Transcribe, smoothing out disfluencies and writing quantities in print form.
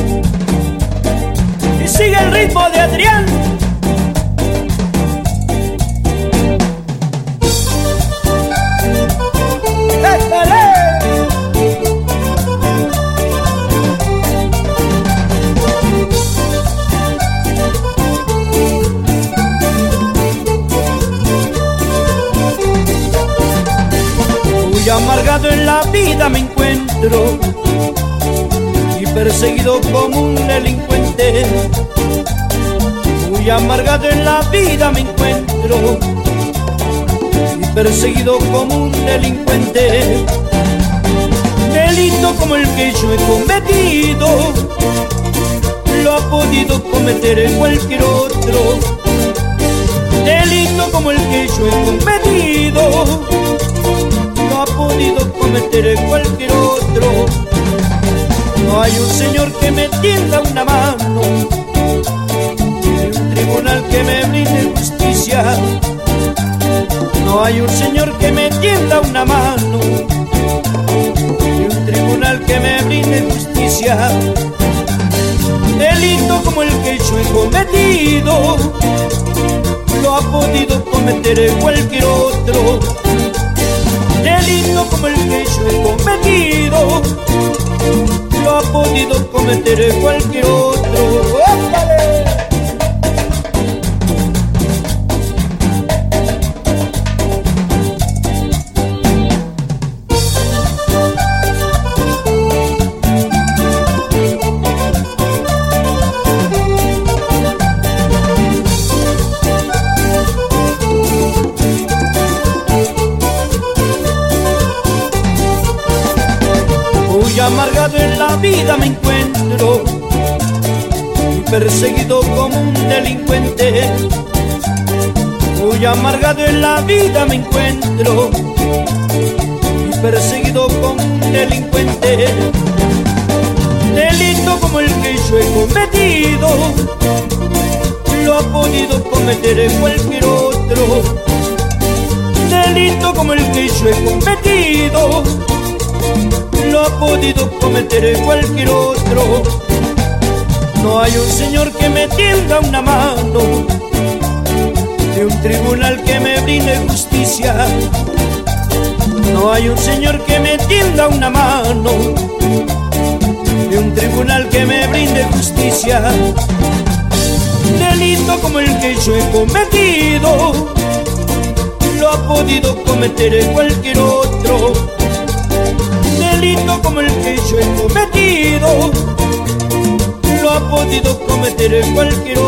Y sigue el ritmo de Adrián. Muy amargado en la vida me encuentro y perseguido como un delincuente. Muy amargado en la vida me encuentro y perseguido como un delincuente. Delito como el que yo he cometido lo ha podido cometer cualquier otro. Delito como el que yo he cometido ha podido cometer cualquier otro. No hay un señor que me tienda una mano, ni un tribunal que me brinde justicia. No hay un señor que me tienda una mano, ni un tribunal que me brinde justicia. Delito como el que yo he cometido lo ha podido cometer cualquier otro. Delito como el que yo he cometido lo ha podido cometer cualquier otro. ¡Ópale! Muy amargado en la vida me encuentro y perseguido como un delincuente. Muy amargado en la vida me encuentro y perseguido como un delincuente. Delito como el que yo he cometido lo ha podido cometer cualquier otro. Delito como el que yo he cometido lo ha podido cometer cualquier otro. No hay un señor que me tienda una mano, ni un tribunal que me brinde justicia. No hay un señor que me tienda una mano, ni un tribunal que me brinde justicia. Delito como el que yo he cometido lo ha podido cometer cualquier otro. Delito como el que yo he cometido lo ha podido cometer cualquier otro.